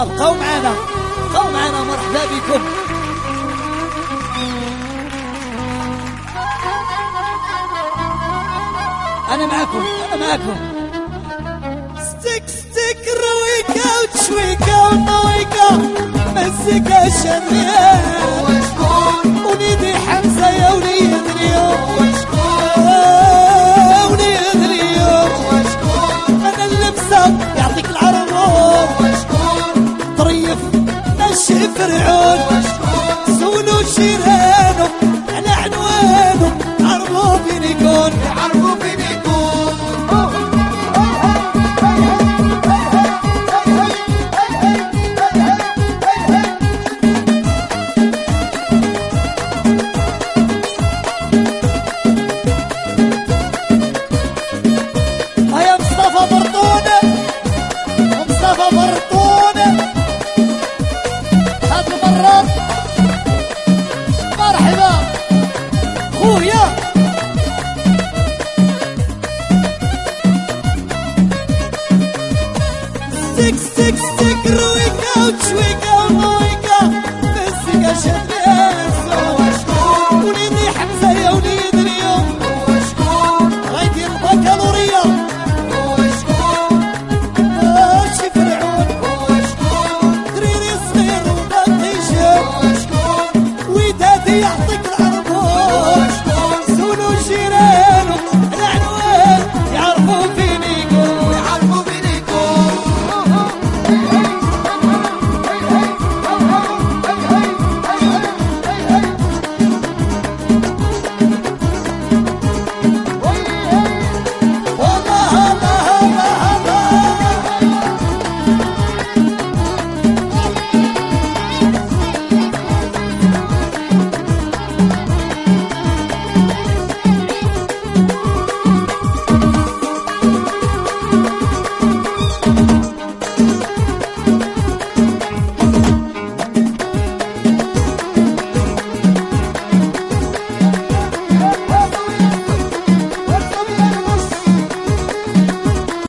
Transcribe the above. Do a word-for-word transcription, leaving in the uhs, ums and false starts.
ابقوا معنا ابقوا معنا، مرحبا بكم. انا معكم انا معكم. ستيك ستيك رويكا وتشويكا ونويكا مزيكا شريان وشكون ونيدي حمزة يا وليد اليوم وشكون وليد اليوم وشكون انا اللمسة يعطيك العربون وشكون طريف ماشي فرعون وشكون سولو شيرانو على عنوانو عربو فين يكون عربو فين يكون. ستيك ستيك ستيك رويكا وتشويكا ونويكا مزيكا شد